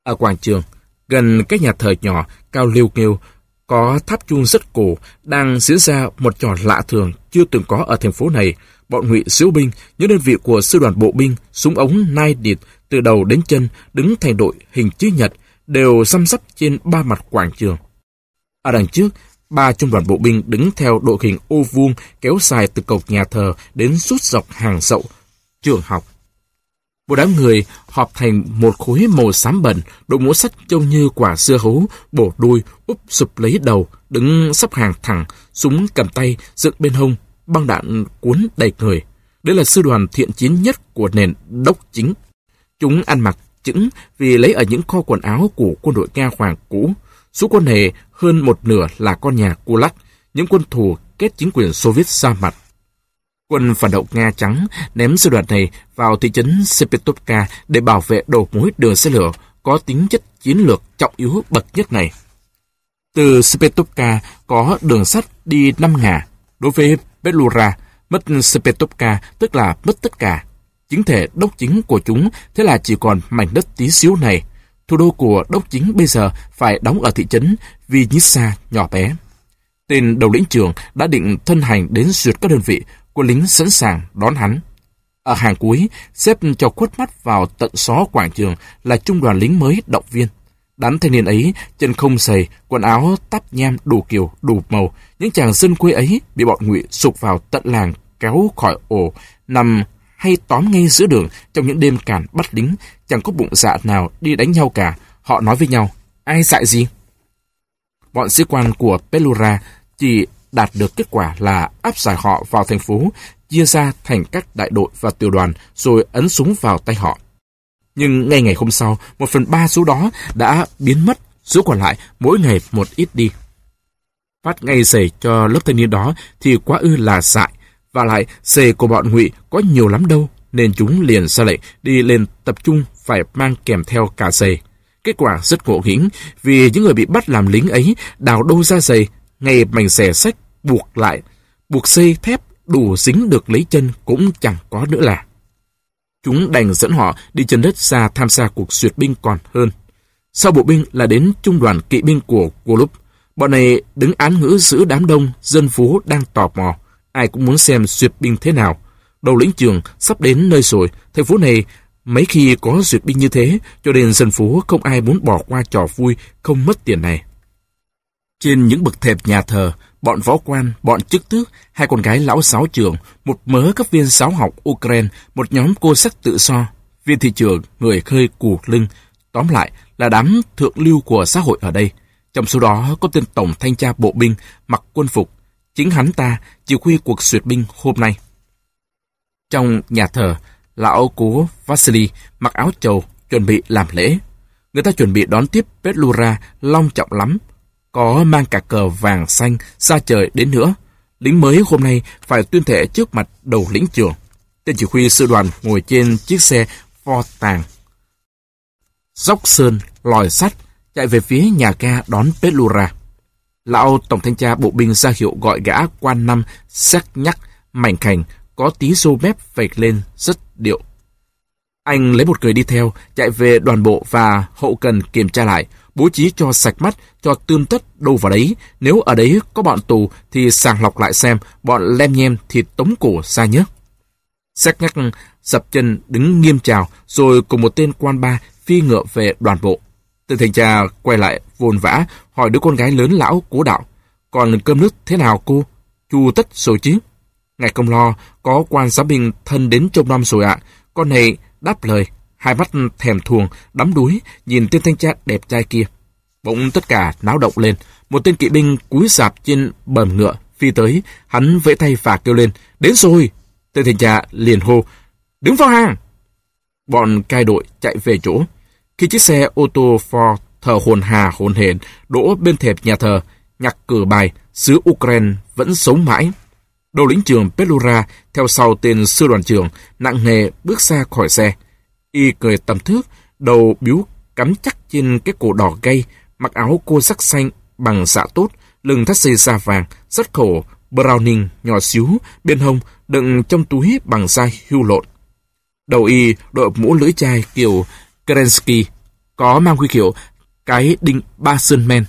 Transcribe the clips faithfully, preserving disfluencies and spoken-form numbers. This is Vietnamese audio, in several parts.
Ở quảng trường, gần cái nhà thờ nhỏ cao liêu nghêu, có tháp chuông rất cổ, đang diễn ra một trò lạ thường chưa từng có ở thành phố này. Bọn ngụy diễu binh, những đơn vị của sư đoàn bộ binh, súng ống nai địt từ đầu đến chân, đứng thành đội hình chữ nhật, đều răm rắp trên ba mặt quảng trường. Ở đằng trước, ba trung đoàn bộ binh đứng theo đội hình ô vuông kéo dài từ cổng nhà thờ đến suốt dọc hàng dậu trường học. Một đám người họp thành một khối màu xám bẩn, đội mũ sắt trông như quả dưa hấu, bổ đuôi, úp sụp lấy đầu, đứng sắp hàng thẳng, súng cầm tay, dựng bên hông, băng đạn cuốn đầy người. Đây là sư đoàn thiện chiến nhất của nền đốc chính. Chúng ăn mặc chững vì lấy ở những kho quần áo của quân đội Nga Hoàng cũ. Số quân này hơn một nửa là con nhà Kulak, những quân thù kết chính quyền Xô Viết ra mặt. Quân phản động Nga trắng ném sư đoàn này vào thị trấn Sepetovka để bảo vệ đầu mối đường xe lửa có tính chất chiến lược trọng yếu bậc nhất này. Từ Sepetovka có đường sắt đi năm ngả. Đối với Belura, mất Sepetovka tức là mất tất cả. Chính thể đốc chính của chúng thế là chỉ còn mảnh đất tí xíu này. Thủ đô của đốc chính bây giờ phải đóng ở thị trấn Vinitsa nhỏ bé. Tên đầu lĩnh trưởng đã định thân hành đến duyệt các đơn vị, quân lính sẵn sàng đón hắn. Ở hàng cuối, xếp cho khuất mắt vào tận xó quảng trường là trung đoàn lính mới động viên. Đám thanh niên ấy, chân không xầy, quần áo tắp nham đủ kiểu, đủ màu. Những chàng dân quê ấy bị bọn ngụy sục vào tận làng, kéo khỏi ổ, nằm hay tóm ngay giữa đường trong những đêm càn bắt lính. Chẳng có bụng dạ nào đi đánh nhau cả. Họ nói với nhau, ai dại gì? Bọn sĩ quan của Belura chỉ đạt được kết quả là áp giải họ vào thành phố, chia ra thành các đại đội và tiểu đoàn, rồi ấn súng vào tay họ. Nhưng ngay ngày hôm sau, một phần ba số đó đã biến mất, số còn lại mỗi ngày một ít đi. Phát ngay giày cho lớp thanh niên đó thì quá ư là dại, và lại giày của bọn ngụy có nhiều lắm đâu, nên chúng liền ra lệnh đi lên tập trung phải mang kèm theo cả giày. Kết quả rất ngộ nghĩnh, vì những người bị bắt làm lính ấy đào đâu ra giày, ngay mảnh xẻ sách buộc lại, buộc dây thép đủ dính được lấy chân cũng chẳng có nữa là. Chúng đành dẫn họ đi chân đất ra tham gia cuộc duyệt binh còn hơn. Sau bộ binh là đến trung đoàn kỵ binh của Golub. Bọn này đứng án ngữ giữa đám đông, dân phố đang tò mò. Ai cũng muốn xem duyệt binh thế nào. Đầu lĩnh trường sắp đến nơi rồi, thành phố này mấy khi có duyệt binh như thế, cho nên dân phố không ai muốn bỏ qua trò vui không mất tiền này. Trên những bậc thềm nhà thờ, bọn võ quan, bọn chức tước, hai con gái lão giáo trường, một mớ các viên giáo học Ukraine, một nhóm cô sắc tự do, viên thị trường, người khơi cù lưng, tóm lại là đám thượng lưu của xã hội ở đây. Trong số đó có tên tổng thanh tra bộ binh mặc quân phục, chính hắn ta chỉ huy cuộc duyệt binh hôm nay. Trong nhà thờ, lão cố Vasily mặc áo trầu chuẩn bị làm lễ. Người ta chuẩn bị đón tiếp Petlura long trọng lắm, có mang cả cờ vàng xanh xa trời đến nữa. Lính mới hôm nay phải tuyên thệ trước mặt đầu lĩnh trưởng. Tên chỉ huy sư đoàn ngồi trên chiếc xe Ford tàng, dốc sơn lòi sắt chạy về phía nhà ga đón Petlura. Lão tổng thanh tra bộ binh ra hiệu gọi gã quan năm sắc nhắc mảnh khảnh, có tí râu mép vạch lên rất điệu. Anh lấy một người đi theo, chạy về đoàn bộ và hậu cần kiểm tra lại, bố trí cho sạch mắt, cho tươm tất đâu vào đấy. Nếu ở đấy có bọn tù thì sàng lọc lại xem, bọn lem nhem thì tống cổ ra nhé. Sắc nhắc dập chân đứng nghiêm chào, rồi cùng một tên quan ba phi ngựa về đoàn bộ. Tên thanh tra quay lại vồn vã hỏi đứa con gái lớn lão cố đạo, còn cơm nước thế nào cô? Chu tất rồi chứ? Ngài không lo, có quan giám binh thân đến trông nom rồi ạ. Con này đáp lời, hai mắt thèm thuồng, đắm đuối, nhìn tên thanh tra đẹp trai kia. Bỗng tất cả náo động lên, một tên kỵ binh cúi rạp trên bờm ngựa phi tới, hắn vẫy tay và kêu lên, đến rồi. Tên thanh tra liền hô, đứng vào hàng. Bọn cai đội chạy về chỗ. Khi chiếc xe ô tô Ford thở hồn hà hồn hển đỗ bên thềm nhà thờ, nhạc cử bài xứ Ukraine vẫn sống mãi. Đầu lĩnh trưởng Petlura theo sau tên sư đoàn trưởng nặng nề bước ra khỏi xe. Y cười tầm thước, đầu biếu cắm chắc trên cái cổ đỏ gay, mặc áo cô sắc xanh bằng dạ tốt, lưng thắt dây da vàng, rất khổ Browning nhỏ xíu, bên hông đựng trong túi bằng da hưu lộn. Đầu y đội mũ lưỡi chai kiểu Kerensky, có mang huy hiệu cái đinh ba sơn men.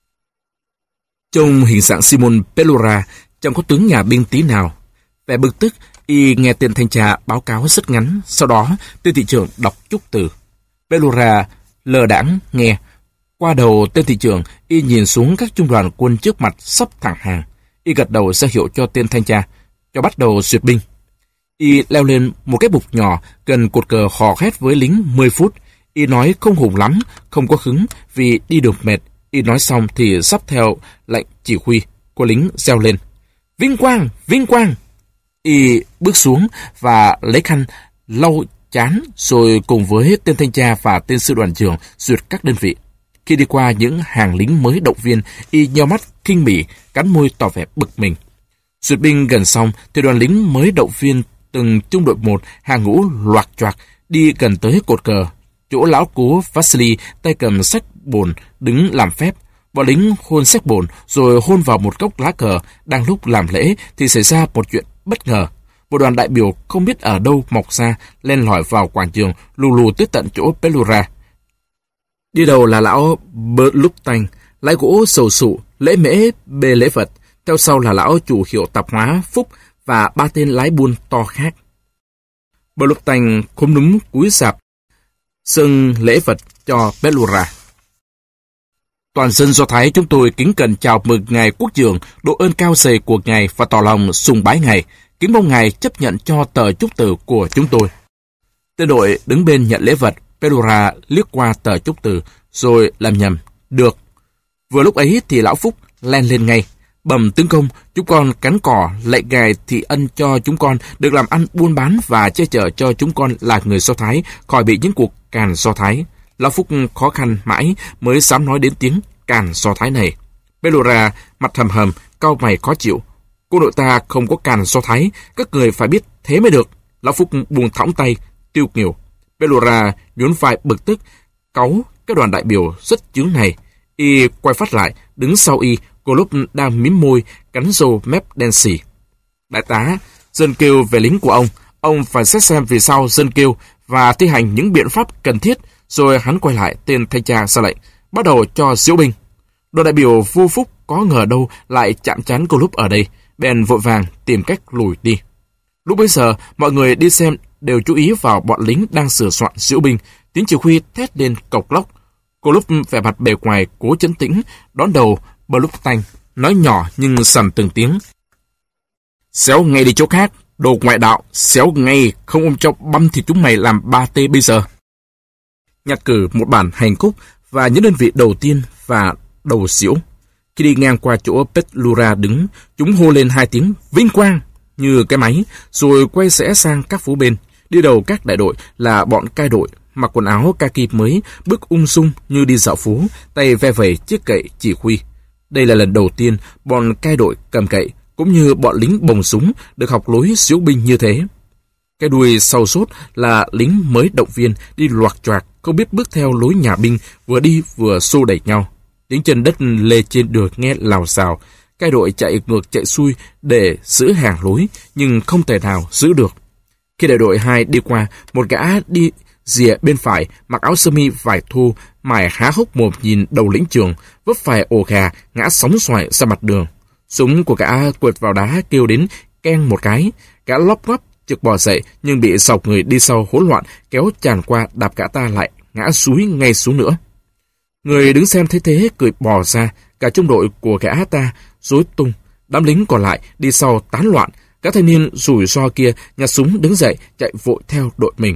Trông hình dạng Simon Pelura chẳng có tướng nhà binh tí nào. Vẻ bực tức, y nghe tên thanh tra báo cáo rất ngắn, sau đó tên thị trưởng đọc chúc từ. Pelura lờ đãng nghe. Qua đầu tên thị trưởng, y nhìn xuống các trung đoàn quân trước mặt sắp thẳng hàng. Y gật đầu ra hiệu cho tên thanh tra, cho bắt đầu duyệt binh. Y leo lên một cái bục nhỏ gần cột cờ hò hét với lính mười phút. Y nói không hùng lắm, không có hứng vì đi được mệt. Y nói xong thì sắp theo lệnh chỉ huy của lính reo lên. Vinh quang! Vinh quang! Y bước xuống và lấy khăn lau chán rồi cùng với tên thanh tra và tên sư đoàn trưởng duyệt các đơn vị. Khi đi qua những hàng lính mới động viên, y nheo mắt khinh bỉ, cắn môi tỏ vẻ bực mình. Duyệt binh gần xong thì đoàn lính mới động viên từng trung đội một hàng ngũ loạt choạc đi gần tới cột cờ. Chỗ lão cố Vasily tay cầm sách bồn đứng làm phép. Bọn lính hôn sách bồn rồi hôn vào một góc lá cờ. Đang lúc làm lễ thì xảy ra một chuyện bất ngờ. Một đoàn đại biểu không biết ở đâu mọc ra len lỏi vào quảng trường, lù lù tới tận chỗ Pelura. Đi đầu là lão Bluptanh, lái gỗ sầu sụ, lễ mễ bê lễ vật. Theo sau là lão chủ hiệu tạp hóa Phúc và ba tên lái buôn to khác. Bluptanh khúm núm cúi sạp xưng lễ vật cho Pelura. Toàn dân Do Thái chúng tôi kính cẩn chào mừng Ngài Quốc trưởng, độ ơn cao dày của Ngài và tỏ lòng sùng bái Ngài, kính mong Ngài chấp nhận cho tờ chúc từ của chúng tôi. Tên đội đứng bên nhận lễ vật. Pelura liếc qua tờ chúc từ rồi làm nhầm. Được. Vừa lúc ấy thì lão Phúc len lên ngay. Bẩm tướng công, chúng con cắn cỏ lạy Ngài thị ân cho chúng con được làm ăn buôn bán và che chở cho chúng con là người Do Thái khỏi bị những cuộc càn Do Thái. Lão Phúc khó khăn mãi mới dám nói đến tiếng càn Do Thái này. Pelura mặt hầm hầm, cau mày khó chịu. Quân đội ta không có càn Do Thái, các người phải biết thế mới được. Lão Phúc buông thõng tay, tiêu nghỉu. Pelura nhún vai bực tức, cáu cái đoàn đại biểu rất chướng này. Y quay phát lại, đứng sau y, cô lúc đang mím môi, cắn râu mép đen xì. Đại tá, dân kêu về lính của ông, ông phải xét xem vì sao dân kêu và thi hành những biện pháp cần thiết. Rồi hắn quay lại tên thanh tra ra lệnh, bắt đầu cho diễu binh. Đoàn đại biểu vô phúc có ngờ đâu lại chạm trán cô lúc ở đây, bèn vội vàng tìm cách lùi đi. Lúc bấy giờ, mọi người đi xem đều chú ý vào bọn lính đang sửa soạn diễu binh. Tiếng chỉ huy thét lên cộc lốc. Cô lúc vẻ mặt bề ngoài cố trấn tĩnh, đón đầu Bluptanh, nói nhỏ nhưng sầm từng tiếng. Xéo ngay đi chỗ khác, đồ ngoại đạo, xéo ngay, không ôm cho băm thịt chúng mày làm ba tê bây giờ. Nhặt cử một bản hành khúc và những đơn vị đầu tiên và đầu xỉu. Khi đi ngang qua chỗ Pelura đứng, chúng hô lên hai tiếng vinh quang như cái máy, rồi quay rẽ sang các phố bên. Đi đầu các đại đội là bọn cai đội, mặc quần áo kaki mới, bước ung dung như đi dạo phố, tay ve vẩy chiếc gậy chỉ huy. Đây là lần đầu tiên bọn cai đội cầm gậy, cũng như bọn lính bồng súng được học lối diễu binh như thế. Cái đuôi sau sốt là lính mới động viên đi loạt choạc, không biết bước theo lối nhà binh, vừa đi vừa xô đẩy nhau. Tiếng chân đất lê trên đường nghe lào xào. Cai đội chạy ngược chạy xuôi để giữ hàng lối, nhưng không thể nào giữ được. Khi đại đội hai đi qua, một gã đi rìa bên phải, mặc áo sơ mi vải thô, mày há hốc mồm nhìn đầu lĩnh trường, vấp phải ổ gà, ngã sóng xoài ra mặt đường. Súng của gã quệt vào đá kêu đến keng một cái, gã lóp ngóp chực bò dậy nhưng bị sọc người đi sau hỗn loạn kéo tràn qua đạp gã ta lại ngã súi ngay xuống nữa. Người đứng xem thấy thế cười bò ra, cả trung đội của gã ta rối tung, đám lính còn lại đi sau tán loạn. Các thanh niên rủi ro kia nhặt súng đứng dậy chạy vội theo đội mình.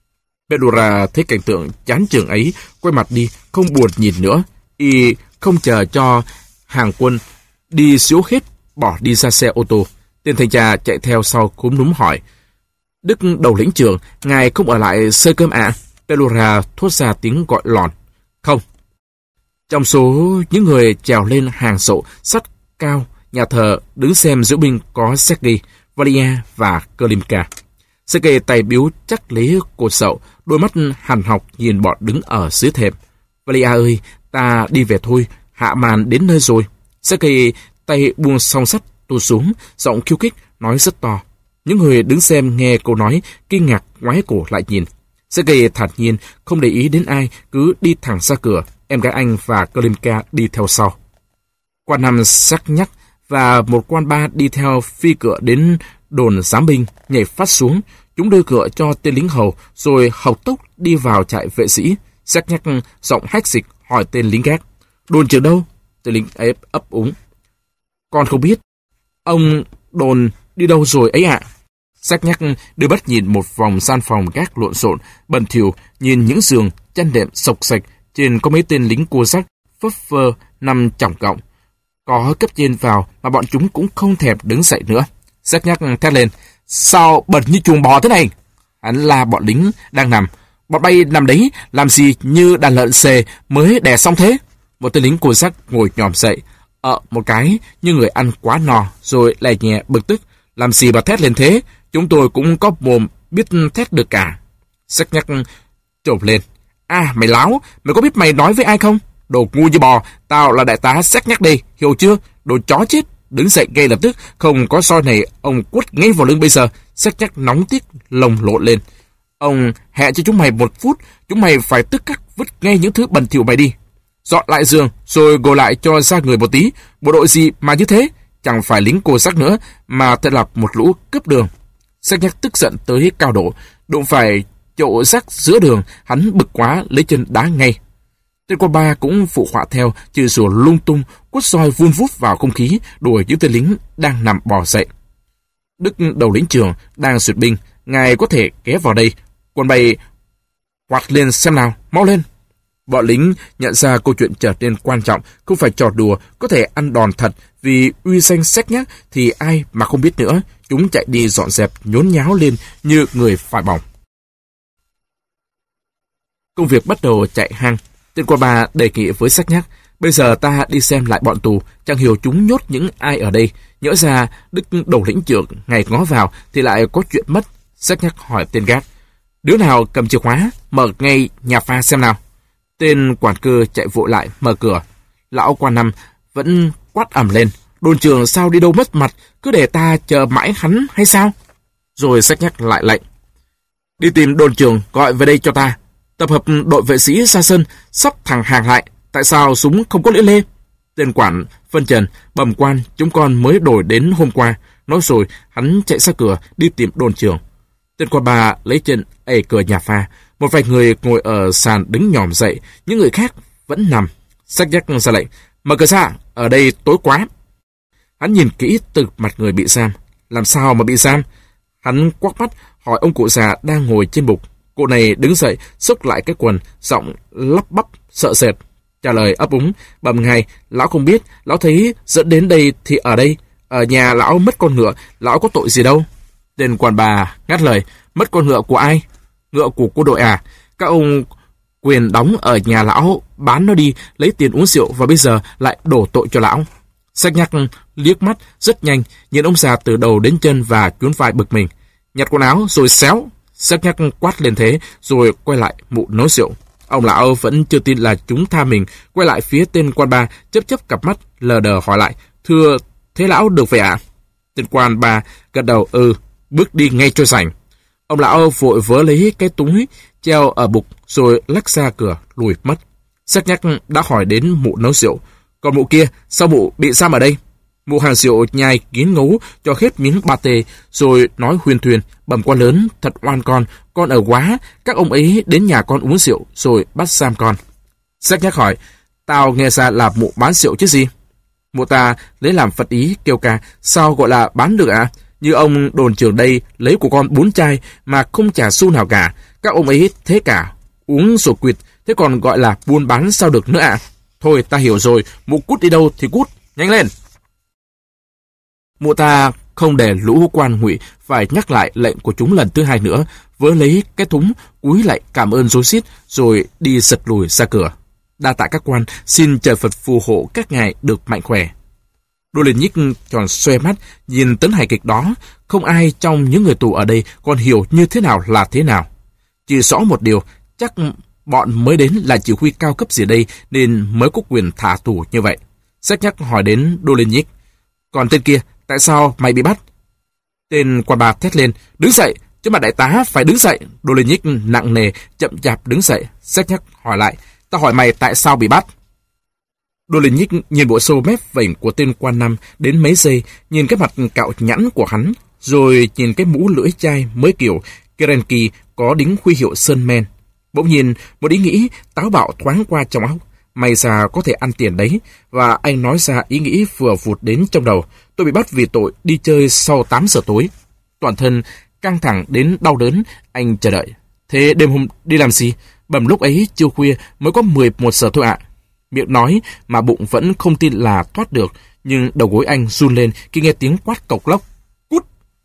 Pelura thấy cảnh tượng chán chường ấy, quay mặt đi, không buồn nhìn nữa. Y không chờ cho hàng quân đi xíu hết, bỏ đi ra xe ô tô. Tên thanh tra chạy theo sau cúm núm hỏi: Đức đầu lĩnh trưởng, ngài không ở lại xơi cơm ạ? À? Pelura thốt ra tiếng gọi lòn: Không. Trong số những người trèo lên hàng sộ sắt cao nhà thờ đứng xem diễu binh có Sergei, Valia và Klimka. Sergei tay biếu chắc lấy cột sậu, đôi mắt hằn học nhìn bọn đứng ở dưới thềm. Valia ơi, ta đi về thôi, hạ màn đến nơi rồi. Sergei tay buông song sắt tuột xuống, giọng khiêu khích nói rất to. Những người đứng xem nghe câu nói kinh ngạc ngoái cổ lại nhìn. Sergei thản nhiên, không để ý đến ai, cứ đi thẳng ra cửa, em gái anh và Klimka đi theo sau. Quan năm sắc nhắc và một quan ba đi theo phi cửa đến đồn giám binh, nhảy phát xuống. Chúng đưa cửa cho tên lính hầu, rồi hộc tốc đi vào trại vệ sĩ. Sắc nhắc giọng hách dịch hỏi tên lính gác. Đồn trưởng đâu? Tên lính ép ấp úng. Con không biết. Ông đồn đi đâu rồi ấy ạ? À? Sắc nhắc đưa mắt nhìn một vòng gian phòng gác lộn xộn, bẩn thỉu, nhìn những giường, chăn đệm sộc sạch, trên có mấy tên lính cua sắc, phấp phơ, nằm chỏng cọng. Có cấp trên vào mà bọn chúng cũng không thèm đứng dậy nữa. Sắc nhắc thét lên, sao bẩn như chuồng bò thế này? Hắn la bọn lính đang nằm. Bọn bay nằm đấy, làm gì như đàn lợn xề mới đẻ xong thế? Một tên lính cua sắc ngồi nhòm dậy, ợ một cái như người ăn quá no, rồi lè nhẹ bực tức. Làm gì mà thét lên thế? Chúng tôi cũng có mồm biết thét được cả. Sắc nhắc trồm lên. À, mày láo, mày có biết mày nói với ai không? Đồ ngu như bò, tao là đại tá Sắc nhắc đây, hiểu chưa? Đồ chó chết, đứng dậy ngay lập tức, không có soi này, ông quất ngay vào lưng bây giờ. Sắc nhắc nóng tiếc, lồng lộn lên. Ông hẹn cho chúng mày một phút, chúng mày phải tức khắc vứt ngay những thứ bẩn thỉu mày đi. Dọn lại giường, rồi gồ lại cho ra người một tí. Bộ đội gì mà như thế? Chẳng phải lính cô sắc nữa, mà thật là một lũ cướp đường. Sắc nhắc tức giận tới cao độ, đụng phải chậu rác giữa đường, hắn bực quá lấy chân đá ngay. Tên con ba cũng phụ họa theo, chửi rủa lung tung, quất roi vun vút vào không khí, đuổi những tên lính đang nằm bò dậy. Đức đầu lĩnh trưởng đang duyệt binh, ngài có thể ghé vào đây. Quân bay quạt lên xem nào, mau lên. Bọn lính nhận ra câu chuyện trở nên quan trọng, không phải trò đùa, có thể ăn đòn thật, vì uy danh Sắc nhắc thì ai mà không biết nữa. Chúng chạy đi dọn dẹp, nhốn nháo lên như người phải bỏng. Công việc bắt đầu chạy hang. Tên quan bà đề nghị với Sắc nhắc, bây giờ ta đi xem lại bọn tù, chẳng hiểu chúng nhốt những ai ở đây. Nhỡ ra Đức đầu lĩnh trưởng ngày ngó vào thì lại có chuyện mất. Sắc nhắc hỏi tên gác, đứa nào cầm chìa khóa, mở ngay nhà pha xem nào. Tên quản cơ chạy vội lại mở cửa. Lão quan năm vẫn quát ầm lên, đồn trưởng sao đi đâu mất mặt, cứ để ta chờ mãi hắn hay sao? Rồi Sắc nhắc lại lệnh, đi tìm đồn trưởng gọi về đây cho ta. Tập hợp đội vệ sĩ ra sân, sắp thẳng hàng lại. Tại sao súng không có lưỡi lê? Tên quản phân trần, bẩm quan, chúng con mới đổi đến hôm qua. Nói rồi, hắn chạy ra cửa đi tìm đồn trưởng. Tên quan bà lấy chân ẩy cửa nhà pha. Một vài người ngồi ở sàn đứng nhòm dậy, những người khác vẫn nằm. Sắc nhắc ra lệnh, mở cửa ra, ở đây tối quá. Hắn nhìn kỹ từ mặt người bị giam. Làm sao mà bị giam? Hắn quắc mắt hỏi ông cụ già đang ngồi trên bục. Cụ này đứng dậy, xốc lại cái quần, giọng lắp bắp, sợ sệt. Trả lời ấp úng, bẩm ngài, lão không biết, lão thấy dẫn đến đây thì ở đây. Ở nhà lão mất con ngựa, lão có tội gì đâu. Tên quản bà ngắt lời, mất con ngựa của ai? Ngựa của quân đội à? Các ông quyền đóng ở nhà lão, bán nó đi, lấy tiền uống rượu và bây giờ lại đổ tội cho lão. Sắc nhắc liếc mắt rất nhanh, nhìn ông già từ đầu đến chân và nhún vai bực mình. Nhặt quần áo rồi xéo. Sắc nhắc quát lên thế, rồi quay lại mụ nấu rượu. Ông lão vẫn chưa tin là chúng tha mình, quay lại phía tên quan ba, chớp chớp cặp mắt, lờ đờ hỏi lại, thưa, thế lão được vậy ạ? À? Tên quan ba gật đầu, ừ, bước đi ngay cho rảnh. Ông lão vội vớ lấy cái túi treo ở bục, rồi lách ra cửa, lùi mất. Sắc nhắc đã hỏi đến mụ nấu rượu. Còn mụ kia, sao mụ bị giam ở đây? Mụ hàng rượu nhai kín ngấu cho hết miếng ba tê, rồi nói huyên thuyền, bẩm quan lớn, thật oan con, con ở quá, các ông ấy đến nhà con uống rượu, rồi bắt giam con. Sắc nhắc hỏi, tao nghe ra là mụ bán rượu chứ gì? Mụ ta lấy làm phật ý kêu ca, sao gọi là bán được ạ? À? Như ông đồn trưởng đây lấy của con bốn chai mà không trả xu nào cả, các ông ấy thế cả, uống rồi quỵt, thế còn gọi là buôn bán sao được nữa ạ? À? Thôi ta hiểu rồi, mụ cút đi đâu thì cút, nhanh lên. Mụ ta không để lũ quan ngụy phải nhắc lại lệnh của chúng lần thứ hai nữa, vớ lấy cái thúng, cúi lại cảm ơn rối rít, rồi đi giật lùi ra cửa. Đa tạ các quan, xin trời Phật phù hộ các ngài được mạnh khỏe. Đô Liên Nhích tròn xoe mắt, nhìn tấn hài kịch đó, không ai trong những người tù ở đây còn hiểu như thế nào là thế nào. Chỉ rõ một điều, chắc bọn mới đến là chỉ huy cao cấp gì đây nên mới có quyền thả tù như vậy. Sắc nhắc hỏi đến Đô Liên Nhích, còn tên kia, tại sao mày bị bắt? Tên quan bà thét lên, đứng dậy, Chứ mà đại tá phải đứng dậy. Dolenik nặng nề, chậm chạp đứng dậy. Xét nhắc hỏi lại, ta hỏi mày tại sao bị bắt? Dolenik nhìn bộ xô mép vểnh của tên quan năm đến mấy giây, nhìn cái mặt cạo nhẵn của hắn, rồi nhìn cái mũ lưỡi chai mới kiểu Kerenki có đính huy hiệu sơn men. Bỗng nhiên, một ý nghĩ táo bạo thoáng qua trong óc. May ra có thể ăn tiền đấy, và anh nói ra ý nghĩ vừa vụt đến trong đầu. Tôi bị bắt vì tội đi chơi sau tám giờ tối. Toàn thân căng thẳng đến đau đớn, anh chờ đợi. Thế đêm hôm đi làm gì? Bẩm lúc ấy chiều khuya mới có mười một giờ thôi ạ. Miệng nói mà bụng vẫn không tin là thoát được, nhưng đầu gối anh run lên khi nghe tiếng quát cộc lốc. Cút!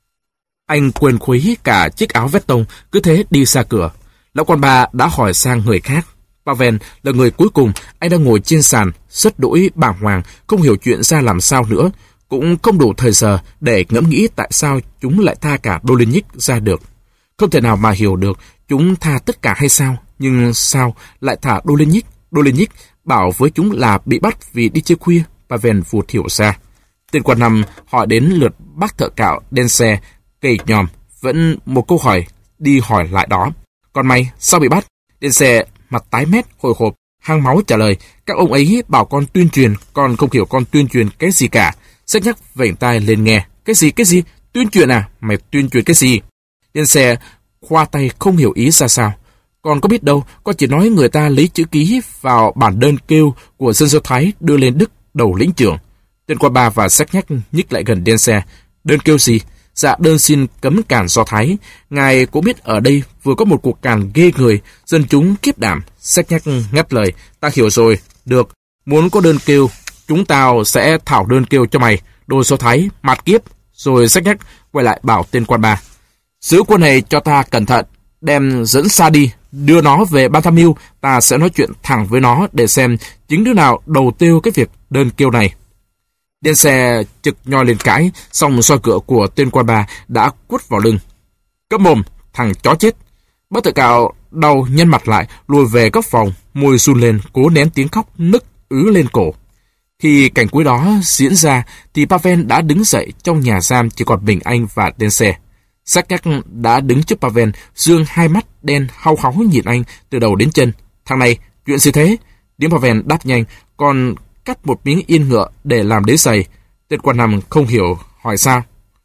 Anh quên khuấy cả chiếc áo vét tông, cứ thế đi ra cửa. Lão quan bà đã hỏi sang người khác. Pavel là người cuối cùng. Anh đang ngồi trên sàn, rất đỗi bàng hoàng, không hiểu chuyện ra làm sao nữa, cũng không đủ thời giờ để ngẫm nghĩ tại sao chúng lại tha cả Dolenik ra được. Không thể nào mà hiểu được chúng tha tất cả hay sao, nhưng sao lại thả Dolenik? Dolenik bảo với chúng là bị bắt vì đi chơi khuya. Pavel vụt hiểu ra. Tên quan năm hỏi đến lượt bác thợ cạo đen xe cây nhòm, vẫn một câu hỏi đi hỏi lại đó. Còn mày sao bị bắt? Đen xe mặt tái mét hồi hộp, hăng máu trả lời, các ông ấy bảo con tuyên truyền, con không hiểu con tuyên truyền cái gì cả. Sách nhắc vểnh tai lên nghe. Cái gì, cái gì? Tuyên truyền à? Mày tuyên truyền cái gì? Đen xe khoa tay không hiểu ý ra sao. Con có biết đâu, con chỉ nói người ta lấy chữ ký vào bản đơn kêu của dân Do Thái đưa lên Đức đầu lĩnh trưởng. Tên quan bà và sách nhắc nhích lại gần đen xe. Đơn kêu gì? Dạ đơn xin cấm càn Do Thái. Ngài cũng biết ở đây vừa có một cuộc càn ghê người, dân chúng kiếp đảm. Sách nhắc ngắt lời. Ta hiểu rồi. Được. Muốn có đơn kêu, chúng tao sẽ thảo đơn kêu cho mày. Đồ Do Thái, mạt kiếp. Rồi sách nhắc quay lại bảo tên quan bà. Giữ quân này cho ta cẩn thận. Đem dẫn xa đi. Đưa nó về ban tham mưu. Ta sẽ nói chuyện thẳng với nó để xem chính đứa nào đầu tiêu cái việc đơn kêu này. Đen xe trực nhoi lên cãi, xong soi cửa của tên quan bà đã quất vào lưng. Cấm mồm, thằng chó chết. Bác thợ cạo đau nhăn mặt lại, lùi về góc phòng, môi run lên, cố nén tiếng khóc nức ứ lên cổ. Khi cảnh cuối đó diễn ra, thì Pavel đã đứng dậy. Trong nhà giam chỉ còn mình anh và đen xe. Xác nhắc đã đứng trước Pavel, dương hai mắt đen hau háu nhìn anh từ đầu đến chân. Thằng này, chuyện gì thế? Tiếng Pavel đáp nhanh, còn cắt một miếng yên ngựa để làm đế giày. Tên quan năm không hiểu, hỏi sao?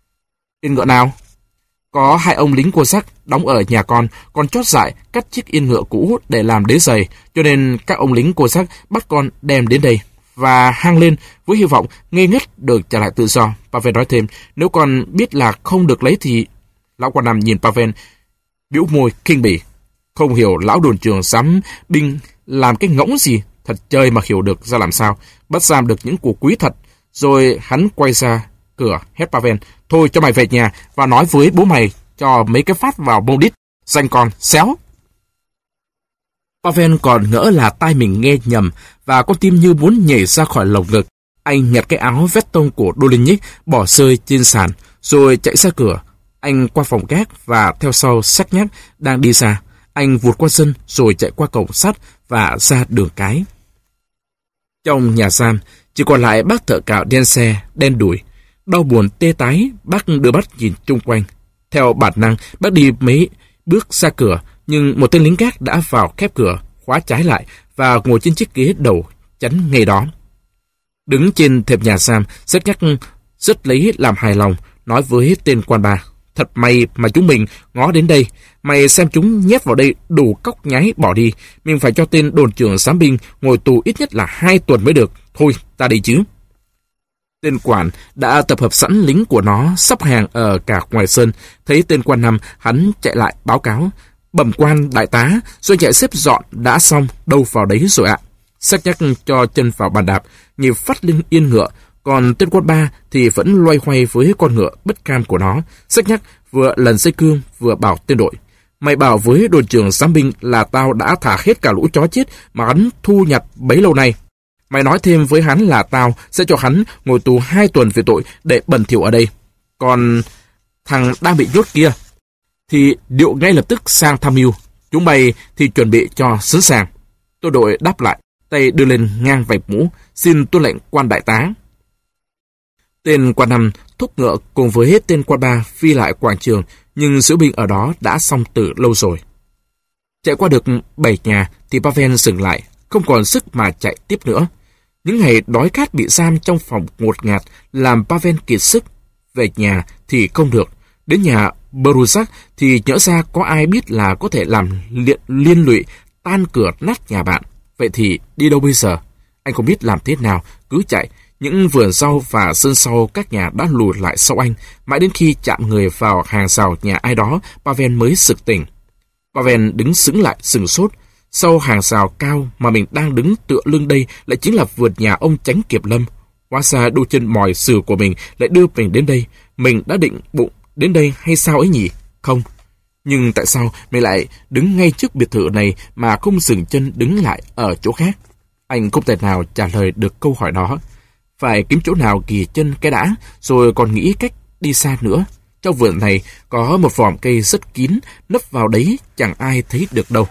Yên ngựa nào? Có hai ông lính cô sắc đóng ở nhà con, còn chót dại cắt chiếc yên ngựa cũ để làm đế giày, cho nên các ông lính cô sắc bắt con đem đến đây và hang lên với hy vọng ngây ngất được trả lại tự do. Pavel nói thêm, nếu con biết là không được lấy thì... Lão quan năm nhìn Pavel, bĩu môi khinh bỉ. Không hiểu lão đồn trưởng dám binh làm cái ngỗng gì, thật chơi mà hiểu được ra làm sao, bắt giam được những của quý thật. Rồi hắn quay ra cửa hét Pavel, thôi cho mày về nhà và nói với bố mày cho mấy cái phát vào mông đít, danh con xéo. Pavel còn ngỡ là tai mình nghe nhầm và con tim như muốn nhảy ra khỏi lồng ngực. Anh nhặt cái áo vét tông của Dolenik bỏ rơi trên sàn, rồi chạy ra cửa. Anh qua phòng gác và theo sau Sách nhắc đang đi ra. Anh vụt qua sân rồi chạy qua cổng sắt và ra đường cái. Trong nhà giam, chỉ còn lại bác thợ cạo đen xe, đen đủi. Đau buồn tê tái, bác đưa mắt nhìn chung quanh. Theo bản năng, bác đi mấy bước ra cửa, nhưng một tên lính gác đã vào khép cửa, khóa trái lại và ngồi trên chiếc ghế đầu, chắn ngay đó. Đứng trên thềm nhà giam, Sách nhắc rất lấy làm hài lòng, nói với tên quan bà. Thật may mà chúng mình ngó đến đây. Mày xem chúng nhét vào đây đủ cóc nháy bỏ đi. Mình phải cho tên đồn trưởng giám binh ngồi tù ít nhất là hai tuần mới được. Thôi, ta đi chứ. Tên quản đã tập hợp sẵn lính của nó sắp hàng ở cả ngoài sân. Thấy tên quan năm, hắn chạy lại báo cáo. Bẩm quan đại tá, doanh trại xếp dọn đã xong, đâu vào đấy rồi ạ. Sách nhắc cho chân vào bàn đạp, nhịp phát lưng yên ngựa. Còn tên quan ba thì vẫn loay hoay với con ngựa bất cam của nó. Sách nhắc vừa lần dây cương vừa bảo tên đội. Mày bảo với đồn trưởng giám binh là tao đã thả hết cả lũ chó chết mà hắn thu nhặt bấy lâu nay. Mày nói thêm với hắn là tao sẽ cho hắn ngồi tù hai tuần về tội để bẩn thỉu ở đây. Còn thằng đang bị nhốt kia thì điệu ngay lập tức sang tham mưu. Chúng mày thì chuẩn bị cho sẵn sàng. Tôi đội đáp lại, tay đưa lên ngang vạch mũ, xin tuân lệnh quan đại tá. Tên quan năm thúc ngựa cùng với tên quan ba phi lại quảng trường, nhưng diễu binh ở đó đã xong từ lâu rồi. Chạy qua được bảy nhà thì Pavel dừng lại, không còn sức mà chạy tiếp nữa. Những ngày đói khát bị giam trong phòng ngột ngạt làm Pavel kiệt sức. Về nhà thì không được. Đến nhà Beruzak thì nhỡ ra có ai biết là có thể làm liên, liên lụy tan cửa nát nhà bạn. Vậy thì đi đâu bây giờ? Anh không biết làm thế nào, cứ chạy. Những vườn rau và sân sau các nhà đã lùi lại sau anh. Mãi đến khi chạm người vào hàng rào nhà ai đó, Pavel mới sực tỉnh. Pavel đứng sững lại sừng sốt. Sau hàng rào cao mà mình đang đứng tựa lưng đây lại chính là vườn nhà ông Chánh Kiệp Lâm. Hóa ra đôi chân mỏi sừ của mình lại đưa mình đến đây. Mình đã định bụng đến đây hay sao ấy nhỉ? Không. Nhưng tại sao mình lại đứng ngay trước biệt thự này mà không dừng chân đứng lại ở chỗ khác? Anh không thể nào trả lời được câu hỏi đó. Phải kiếm chỗ nào kỳ chân cái đã, rồi còn nghĩ cách đi xa nữa. Trong vườn này có một vòm cây rất kín, nấp vào đấy chẳng ai thấy được đâu.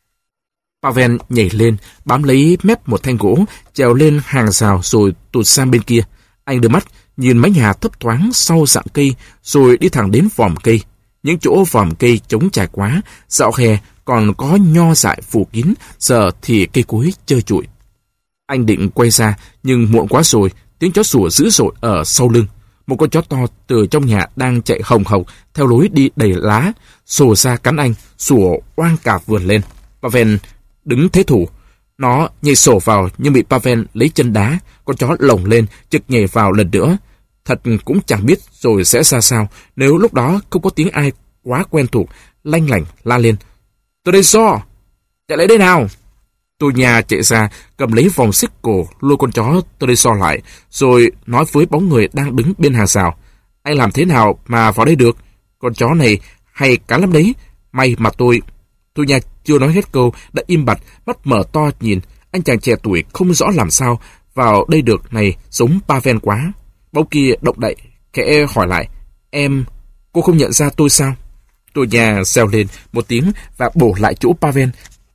Pavel nhảy lên, bám lấy mép một thanh gỗ, trèo lên hàng rào rồi tụt sang bên kia. Anh đưa mắt nhìn mái nhà thấp thoáng sau rặng cây, rồi đi thẳng đến vòm cây. Những chỗ vòm cây trống trải quá, dạo hè còn có nho dại phủ kín, giờ thì cây cối trơ trụi. Anh định quay ra, nhưng muộn quá rồi, tiếng chó sủa dữ dội ở sau lưng. Một con chó to từ trong nhà đang chạy hồng hộc theo lối đi đầy lá, sổ ra cắn anh, sủa oang cả vườn lên. Pavel đứng thế thủ. Nó nhảy sổ vào nhưng bị Pavel lấy chân đá, con chó lồng lên, chực nhảy vào lần nữa. Thật cũng chẳng biết rồi sẽ ra sao nếu lúc đó không có tiếng ai quá quen thuộc, lanh lảnh la lên. Tôi đây so, chạy lấy đây nào. Tôi nhà chạy ra, cầm lấy vòng xích cổ, lôi con chó tôi đây so lại, rồi nói với bóng người đang đứng bên hàng rào. Anh làm thế nào mà vào đây được? Con chó này hay cá lắm đấy. May mà tôi... Tôi nhà chưa nói hết câu, đã im bặt, mắt mở to nhìn. Anh chàng trẻ tuổi không rõ làm sao vào đây được này, giống Pavel quá. Bóng kia động đậy, khẽ hỏi lại. Em, cô không nhận ra tôi sao? Tôi nhà reo lên một tiếng và bổ lại chỗ Pavel.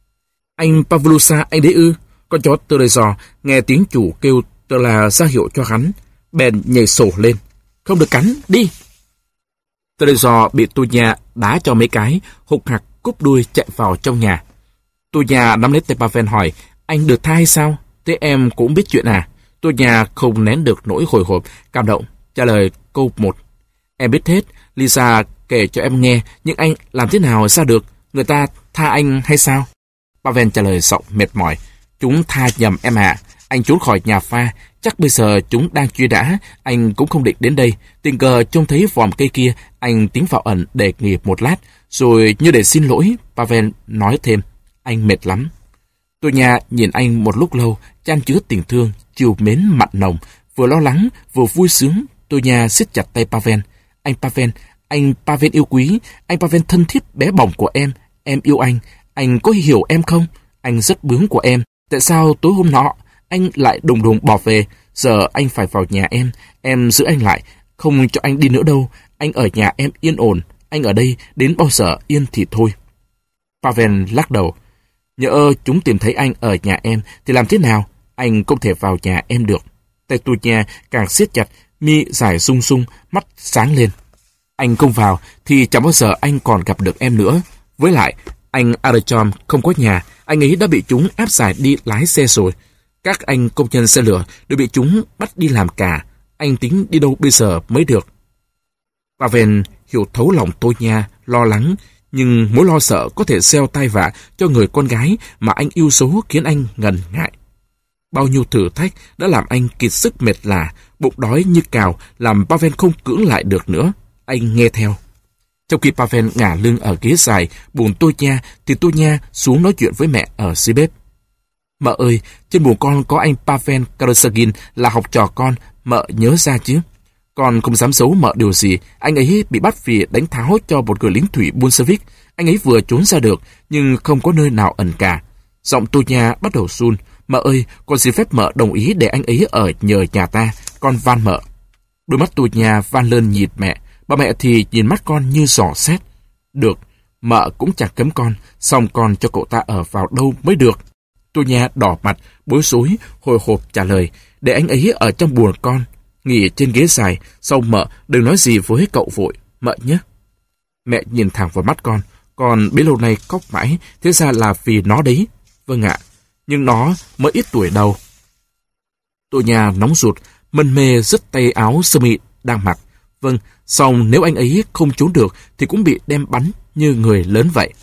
Anh Pavlusa, anh đấy ư? Con chó Teresa nghe tiếng chủ kêu tờ là ra hiệu cho hắn, bèn nhảy sổ lên. Không được cắn, đi! Teresa bị tôi nhà đá cho mấy cái, hụt hặc cúp đuôi chạy vào trong nhà. Tôi nhà nắm lấy tay Pavel hỏi, anh được tha hay sao? Thế em cũng biết chuyện à? Tôi nhà không nén được nỗi hồi hộp, cảm động, trả lời câu một. Em biết hết, Lisa kể cho em nghe, nhưng anh làm thế nào sao được? Người ta tha anh hay sao? Pavel trả lời giọng mệt mỏi. Chúng tha nhầm em ạ. À. Anh trốn khỏi nhà pha. Chắc bây giờ chúng đang truy nã. Anh cũng không định đến đây. Tình cờ trông thấy vòm cây kia. Anh tiến vào ẩn để nghỉ một lát. Rồi như để xin lỗi, Pavel nói thêm. Anh mệt lắm. Tôi nhà nhìn anh một lúc lâu, chan chứa tình thương, chiều mến mặn nồng. Vừa lo lắng, vừa vui sướng. Tôi nhà siết chặt tay Pavel. Anh Pavel, anh Pavel yêu quý. Anh Pavel thân thiết bé bỏng của em. Em yêu anh. Anh có hiểu em không? Anh rất bướng của em. Tại sao tối hôm nọ anh lại đùng đùng bỏ về? Giờ anh phải vào nhà em. Em giữ anh lại. Không cho anh đi nữa đâu. Anh ở nhà em yên ổn. Anh ở đây đến bao giờ yên thì thôi. Pavel lắc đầu. Nhỡ chúng tìm thấy anh ở nhà em thì làm thế nào? Anh không thể vào nhà em được. Tay tôi nhà càng siết chặt, mi dài sung sung, mắt sáng lên. Anh không vào thì chẳng bao giờ anh còn gặp được em nữa. Với lại, anh Artyom không có nhà, anh ấy đã bị chúng áp giải đi lái xe rồi. Các anh công nhân xe lửa đều bị chúng bắt đi làm cả. Anh tính đi đâu bây giờ mới được? Pavel hiểu thấu lòng tôi nha, lo lắng, nhưng mối lo sợ có thể gieo tai vạ cho người con gái mà anh yêu dấu khiến anh ngần ngại. Bao nhiêu thử thách đã làm anh kiệt sức mệt lả, bụng đói như cào, làm Pavel không cưỡng lại được nữa. Anh nghe theo. Trong khi Pavel ngả lưng ở ghế dài, buồn tôi nha, thì tôi nha xuống nói chuyện với mẹ ở dưới bếp. Mợ ơi, trên buồng con có anh Pavel Karasagin là học trò con, mợ nhớ ra chứ. Con không dám giấu mợ điều gì, anh ấy bị bắt vì đánh tháo cho một người lính thủy Bolshevik. Anh ấy vừa trốn ra được, nhưng không có nơi nào ẩn cả. Giọng tôi nha bắt đầu run. Mợ ơi, con xin phép mợ đồng ý để anh ấy ở nhờ nhà ta, con van mợ. Đôi mắt tôi nha van lên nhìn mẹ. Bà mẹ thì nhìn mắt con như giỏ xét. Được, mợ cũng chẳng cấm con, xong con cho cậu ta ở vào đâu mới được. Tôi nhà đỏ mặt, bối rối, hồi hộp trả lời, để anh ấy ở trong buồng con, nghỉ trên ghế dài, sau mợ đừng nói gì với cậu vội, mợ nhé. Mẹ nhìn thẳng vào mắt con. Con bấy lâu nay khóc mãi, thế ra là vì nó đấy. Vâng ạ, nhưng nó mới ít tuổi đâu. Tôi nhà nóng ruột, mân mê dứt tay áo sơ mi đang mặc. Vâng, xong nếu anh ấy không trốn được thì cũng bị đem bắn như người lớn vậy.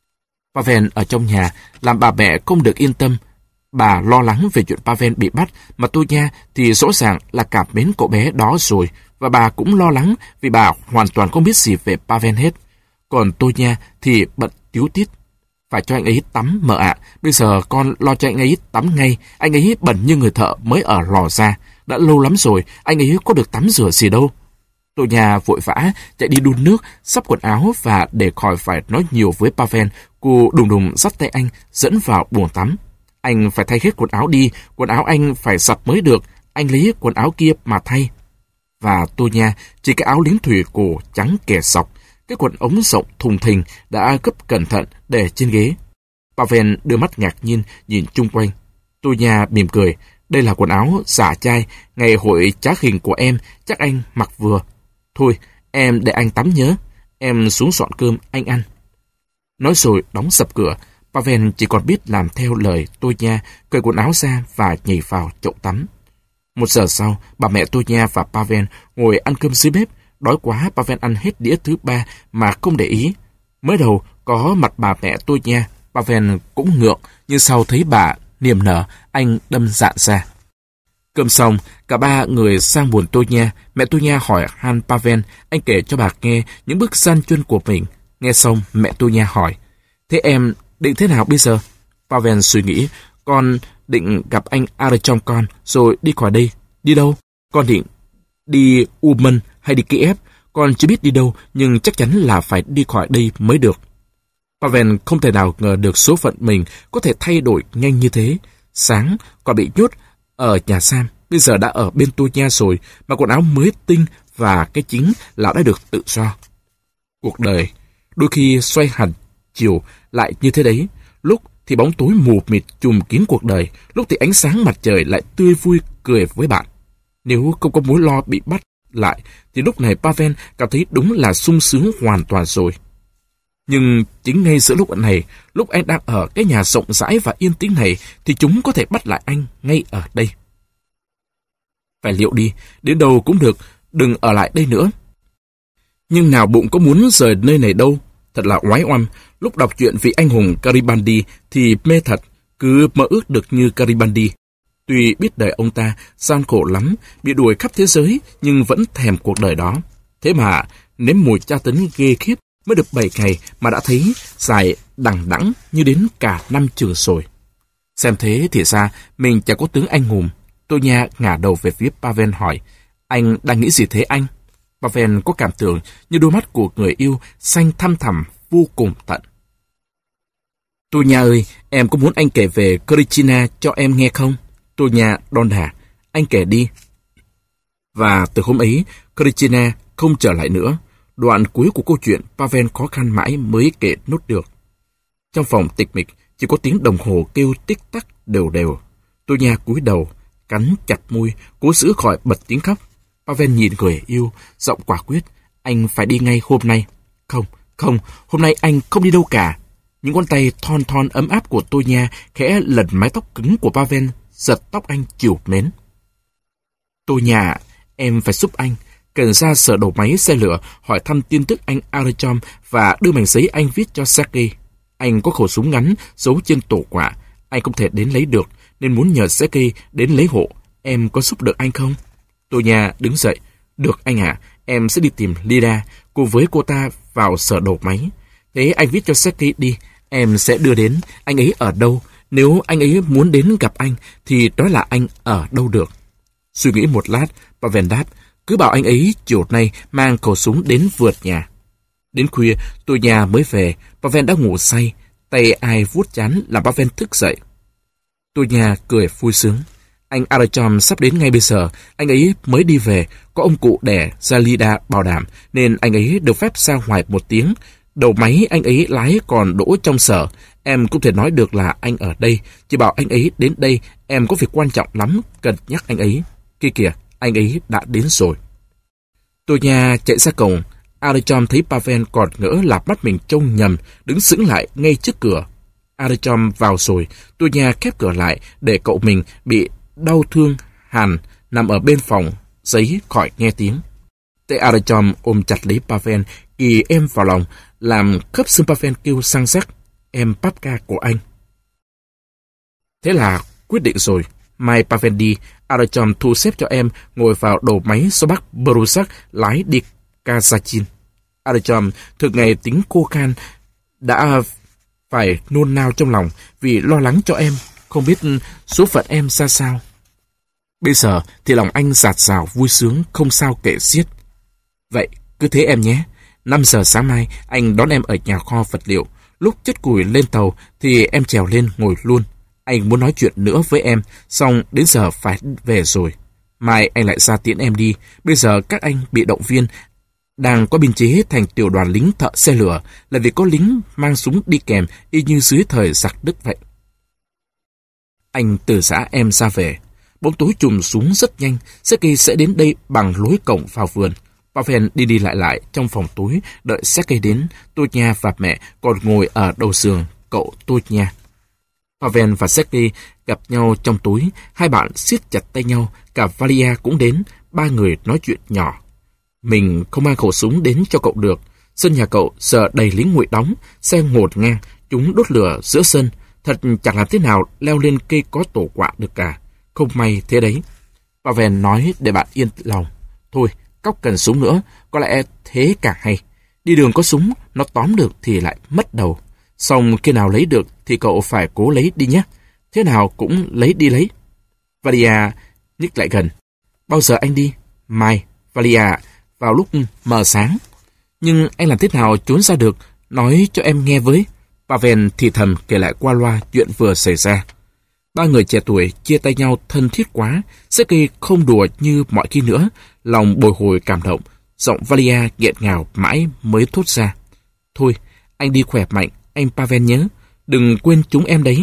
Pavel ở trong nhà làm bà mẹ không được yên tâm. Bà lo lắng về chuyện Pavel bị bắt, mà tôi nha thì rõ ràng là cảm mến cậu bé đó rồi, và bà cũng lo lắng vì bà hoàn toàn không biết gì về Pavel hết. Còn tôi nha thì bận tíu tít. Phải cho anh ấy tắm mợ ạ, bây giờ con lo cho anh ấy tắm ngay, anh ấy bẩn như người thợ mới ở lò ra. Đã lâu lắm rồi, anh ấy có được tắm rửa gì đâu. Tôi nhà vội vã chạy đi đun nước, sắp quần áo, và để khỏi phải nói nhiều với Pavel, cô đùng đùng dắt tay anh dẫn vào buồng tắm. Anh phải thay hết quần áo đi, quần áo anh phải giặt mới được, anh lấy quần áo kia mà thay. Và tôi nha, chỉ cái áo lính thủy cổ trắng kẻ sọc, cái quần ống rộng thùng thình đã gấp cẩn thận để trên ghế. Pavel đưa mắt ngạc nhiên nhìn chung quanh. Tôi nha mỉm cười, đây là quần áo giả trai, ngày hội trá hình của em, chắc anh mặc vừa. Thôi, em để anh tắm nhớ, em xuống dọn cơm anh ăn. Nói rồi đóng sập cửa, Pavel chỉ còn biết làm theo lời tôi nha, cởi quần áo ra và nhảy vào chậu tắm. Một giờ sau, bà mẹ tôi nha và Pavel ngồi ăn cơm dưới bếp. Đói quá, Pavel ăn hết đĩa thứ ba mà không để ý. Mới đầu có mặt bà mẹ tôi nha, Pavel cũng ngượng, nhưng sau thấy bà niềm nở, anh đâm dạn ra. Cơm xong, cả ba người sang buồng tôi nha. Mẹ tôi nha hỏi han Pavel, anh kể cho bà nghe những bước gian truân của mình. Nghe xong, mẹ tôi nha hỏi, thế em định thế nào bây giờ? Pavel suy nghĩ, con định gặp anh Artyom rồi đi khỏi đây. Đi đâu? Con định đi Uman hay đi Kiev? Con chưa biết đi đâu, nhưng chắc chắn là phải đi khỏi đây mới được. Pavel không thể nào ngờ được số phận mình có thể thay đổi nhanh như thế. Sáng còn bị nhốt ở nhà giam, bây giờ đã ở bên tôi nha rồi, mà quần áo mới tinh, và cái chính là đã được tự do. Cuộc đời đôi khi xoay hẳn chiều lại như thế đấy. Lúc thì bóng tối mù mịt trùm kín cuộc đời, lúc thì ánh sáng mặt trời lại tươi vui cười với bạn. Nếu không có mối lo bị bắt lại, thì lúc này Pavel cảm thấy đúng là sung sướng hoàn toàn rồi. Nhưng chính ngay giữa lúc này, lúc anh đang ở cái nhà rộng rãi và yên tĩnh này, thì chúng có thể bắt lại anh ngay ở đây. Phải liệu đi, đến đâu cũng được, đừng ở lại đây nữa. Nhưng nào bụng có muốn rời nơi này đâu. Thật là oái oăm, lúc đọc chuyện vị anh hùng Garibaldi thì mê thật, cứ mơ ước được như Garibaldi. Tuy biết đời ông ta gian khổ lắm, bị đuổi khắp thế giới, nhưng vẫn thèm cuộc đời đó. Thế mà nếm mùi tra tấn ghê khiếp, mới được bảy ngày mà đã thấy dài đằng đẵng như đến cả năm trường rồi. Xem thế thì ra mình chẳng có tướng anh hùng. Tôi nha ngả đầu về phía Pavel hỏi, anh đang nghĩ gì thế anh? Pavel có cảm tưởng như đôi mắt của người yêu xanh thăm thẳm vô cùng tận. Tôi nha ơi, em có muốn anh kể về Krychina cho em nghe không? Tôi nha đon đả, anh kể đi. Và từ hôm ấy, Krychina không trở lại nữa. Đoạn cuối của câu chuyện Pavel khó khăn mãi mới kể nốt được. Trong phòng tịch mịch, chỉ có tiếng đồng hồ kêu tích tắc đều đều. Tôi nha cúi đầu, cắn chặt môi, cố giữ khỏi bật tiếng khóc. Pavel nhìn người yêu, giọng quả quyết, anh phải đi ngay hôm nay. Không, không, hôm nay anh không đi đâu cả. Những ngón tay thon thon ấm áp của tôi nha khẽ lần mái tóc cứng của Pavel, giật tóc anh chiều mến. Tôi nha, em phải giúp anh. Cần ra sở đầu máy xe lửa hỏi thăm tin tức anh Artyom và đưa mảnh giấy anh viết cho Sergei. Anh có khẩu súng ngắn giấu trên tổ quả, anh không thể đến lấy được nên muốn nhờ Sergei đến lấy hộ. Em có giúp được anh không? Tôi nha đứng dậy. Được anh ạ, à, em sẽ đi tìm Lida, cùng với cô ta vào sở đầu máy. Thế anh viết cho Sergei đi, em sẽ đưa đến. Anh ấy ở đâu? Nếu anh ấy muốn đến gặp anh thì nói là anh ở đâu được. Suy nghĩ một lát, Pavel đáp, cứ bảo anh ấy chiều nay mang khẩu súng đến vượt nhà. Đến khuya, tôi nhà mới về, Pavel đã ngủ say, tay ai vuốt chán làm Pavel thức dậy. Tôi nhà cười vui sướng. Anh Artyom sắp đến ngay bây giờ, anh ấy mới đi về, có ông cụ đẻ Zalida bảo đảm, nên anh ấy được phép ra ngoài một tiếng. Đầu máy anh ấy lái còn đỗ trong sở, em cũng thể nói được là anh ở đây, chỉ bảo anh ấy đến đây, em có việc quan trọng lắm, cần nhắc anh ấy. Kia kìa, anh ấy đã đến rồi. Tôi nha chạy ra cổng, Artyom thấy Pavel còn ngỡ là mắt mình trông nhầm, đứng sững lại ngay trước cửa. Artyom vào rồi, Tunya khép cửa lại để cậu mình bị đau thương hàn nằm ở bên phòng giấy khỏi nghe tiếng. Tay Artyom ôm chặt lấy Pavel, kỳ em vào lòng, làm khớp xương Pavel kêu sang sắc. Em Papka của anh. Thế là quyết định rồi. Mai Pavel đi, Artyom thu xếp cho em ngồi vào đầu máy số Bắc Borusak lái đi Kazachin. Artyom thực ngày tính cô can đã phải nôn nao trong lòng vì lo lắng cho em, không biết số phận em ra sao. Bây giờ thì lòng anh dạt dào vui sướng không sao kể xiết. Vậy cứ thế em nhé. năm giờ sáng mai anh đón em ở nhà kho vật liệu. Lúc chất củi lên tàu thì em trèo lên ngồi luôn. Anh muốn nói chuyện nữa với em, xong đến giờ phải về rồi. Mai anh lại ra tiễn em đi. Bây giờ các anh bị động viên, đang có biên chế thành tiểu đoàn lính thợ xe lửa là vì có lính mang súng đi kèm y như dưới thời giặc Đức vậy. Anh từ xã em ra về. Bóng tối trùm xuống rất nhanh, Sergei sẽ đến đây bằng lối cổng vào vườn. Pavel đi đi lại lại trong phòng tối, đợi Sergei đến. Tonya và mẹ còn ngồi ở đầu giường cậu Tonya. Pavel và Sergei gặp nhau trong tối, hai bạn siết chặt tay nhau, cả Valia cũng đến, ba người nói chuyện nhỏ. Mình không mang khẩu súng đến cho cậu được. Sân nhà cậu giờ đầy lính ngụy đóng, xe ngột ngang, chúng đốt lửa giữa sân. Thật chẳng làm thế nào leo lên cây có tổ quạ được cả. Không may thế đấy. Pavel nói để bạn yên lòng. Thôi, cóc cần súng nữa, có lẽ thế càng hay. Đi đường có súng, nó tóm được thì lại mất đầu. Xong khi nào lấy được thì cậu phải cố lấy đi nhé. Thế nào cũng lấy đi lấy. Valia nhích lại gần. Bao giờ anh đi? Mai. Valia, vào lúc mờ sáng. Nhưng anh làm thế nào trốn ra được? Nói cho em nghe với. Pavel thì thầm kể lại qua loa chuyện vừa xảy ra. Ba người trẻ tuổi chia tay nhau thân thiết quá. Sergei không đùa như mọi khi nữa. Lòng bồi hồi cảm động. Giọng Valia nghẹn ngào mãi mới thốt ra. Thôi, anh đi khỏe mạnh, anh Pavel nhớ. Đừng quên chúng em đấy.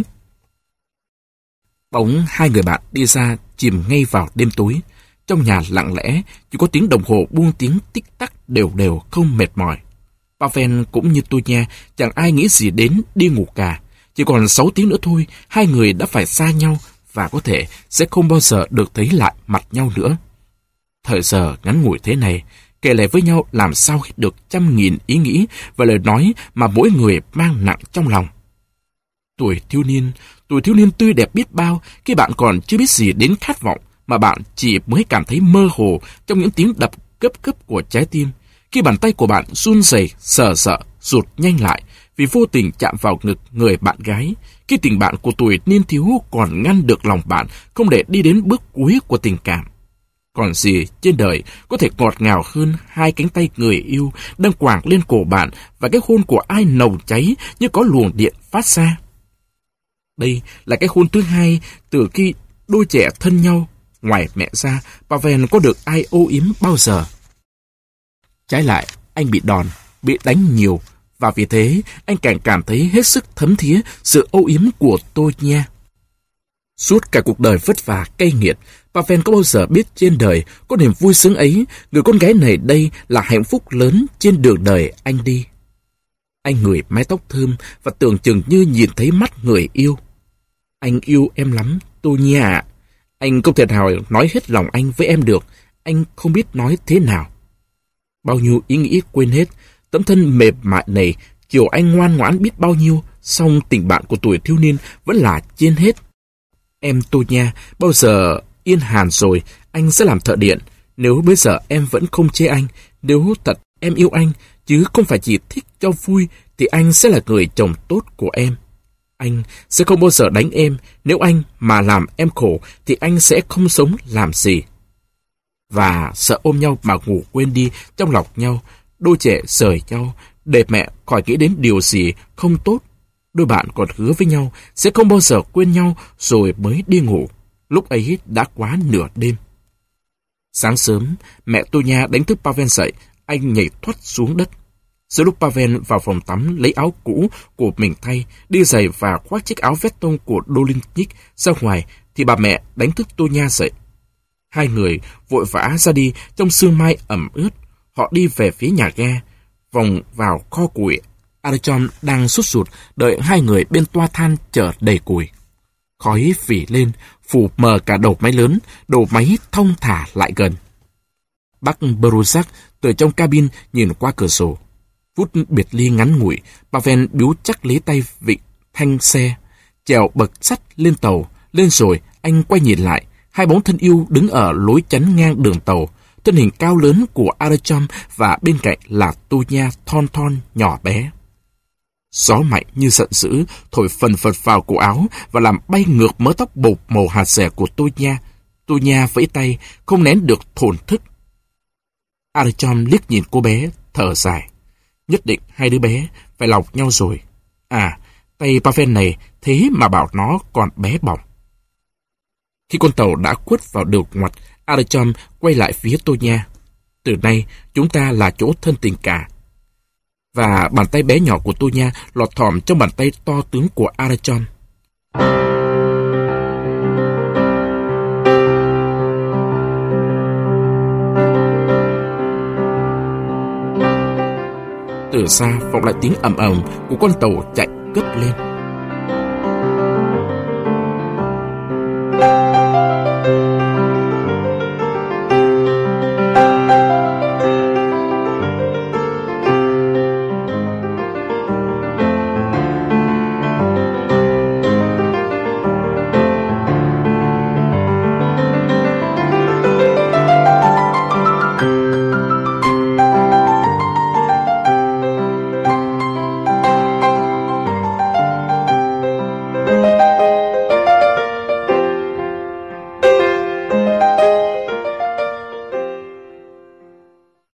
Bỗng hai người bạn đi ra chìm ngay vào đêm tối. Trong nhà lặng lẽ, chỉ có tiếng đồng hồ buông tiếng tích tắc đều đều không mệt mỏi. Pavel cũng như tôi nha, chẳng ai nghĩ gì đến đi ngủ cả. Chỉ còn sáu tiếng nữa thôi, hai người đã phải xa nhau và có thể sẽ không bao giờ được thấy lại mặt nhau nữa. Thời giờ ngắn ngủi thế này, kể lại với nhau làm sao hết được trăm nghìn ý nghĩ và lời nói mà mỗi người mang nặng trong lòng. Tuổi thiếu niên, tuổi thiếu niên tươi đẹp biết bao khi bạn còn chưa biết gì đến khát vọng, mà bạn chỉ mới cảm thấy mơ hồ trong những tiếng đập cấp cấp của trái tim. Khi bàn tay của bạn run rẩy, sợ sợ, rụt nhanh lại vì vô tình chạm vào ngực người bạn gái. Khi tình bạn của tuổi niên thiếu còn ngăn được lòng bạn không để đi đến bước cuối của tình cảm. Còn gì trên đời có thể ngọt ngào hơn hai cánh tay người yêu đang quàng lên cổ bạn và cái hôn của ai nồng cháy như có luồng điện phát ra. Đây là cái hôn thứ hai từ khi đôi trẻ thân nhau. Ngoài mẹ ra, Pavel có được ai ô yếm bao giờ. Trái lại, anh bị đòn, bị đánh nhiều, và vì thế anh càng cảm thấy hết sức thấm thía sự âu yếm của tôi nha. Suốt cả cuộc đời vất vả cay nghiệt, Pavel có bao giờ biết trên đời có niềm vui sướng ấy, người con gái này đây là hạnh phúc lớn trên đường đời anh đi. Anh ngửi mái tóc thơm và tưởng chừng như nhìn thấy mắt người yêu. Anh yêu em lắm, tôi nha ạ. Anh không thể nào nói hết lòng anh với em được, anh không biết nói thế nào. Bao nhiêu ý nghĩ quên hết, tấm thân mềm mại này, chiều anh ngoan ngoãn biết bao nhiêu, song tình bạn của tuổi thiếu niên vẫn là trên hết. Em tôi nha, bao giờ yên hàn rồi, anh sẽ làm thợ điện. Nếu bây giờ em vẫn không chê anh, nếu thật em yêu anh, chứ không phải chỉ thích cho vui, thì anh sẽ là người chồng tốt của em. Anh sẽ không bao giờ đánh em, nếu anh mà làm em khổ, thì anh sẽ không sống làm gì. Và sợ ôm nhau mà ngủ quên đi trong lòng nhau, đôi trẻ rời nhau, để mẹ khỏi nghĩ đến điều gì không tốt. Đôi bạn còn hứa với nhau sẽ không bao giờ quên nhau rồi mới đi ngủ. Lúc ấy đã quá nửa đêm. Sáng sớm, mẹ tôi nha đánh thức Pavel dậy, anh nhảy thoát xuống đất. Giữa lúc Pavel vào phòng tắm lấy áo cũ của mình thay, đi giày và khoác chiếc áo vét tông của Dolinik ra ngoài, thì bà mẹ đánh thức tôi nha dậy. Hai người vội vã ra đi trong sương mai ẩm ướt. Họ đi về phía nhà ga. vòng vào kho củi. Artyom đang sốt ruột đợi hai người bên toa than chở đầy củi. Khói phỉ lên, phủ mờ cả đầu máy lớn, đầu máy thong thả lại gần. Bác Bruzak từ trong cabin nhìn qua cửa sổ. Phút biệt ly ngắn ngủi, Pavel biếu chắc lấy tay vịn thanh xe, chèo bậc sắt lên tàu. Lên rồi, anh quay nhìn lại, hai bóng thân yêu đứng ở lối chắn ngang đường tàu, thân hình cao lớn của Artyom và bên cạnh là Tunya thon thon nhỏ bé. Gió mạnh như giận dữ thổi phần phật vào cổ áo và làm bay ngược mớ tóc bột màu hạt rẻ của Tunya. Tunya vẫy tay, không nén được thổn thức. Artyom liếc nhìn cô bé, thở dài. Nhất định hai đứa bé phải lọc nhau rồi. À, tay Pavel này thế mà bảo nó còn bé bỏng. Khi con tàu đã khuất vào đường ngoặt, Artyom quay lại phía Tunya. Từ nay, chúng ta là chỗ thân tình cả. Và bàn tay bé nhỏ của Tunya lọt thỏm trong bàn tay to tướng của Artyom. Từ xa vọng lại tiếng ầm ầm của con tàu chạy cất lên.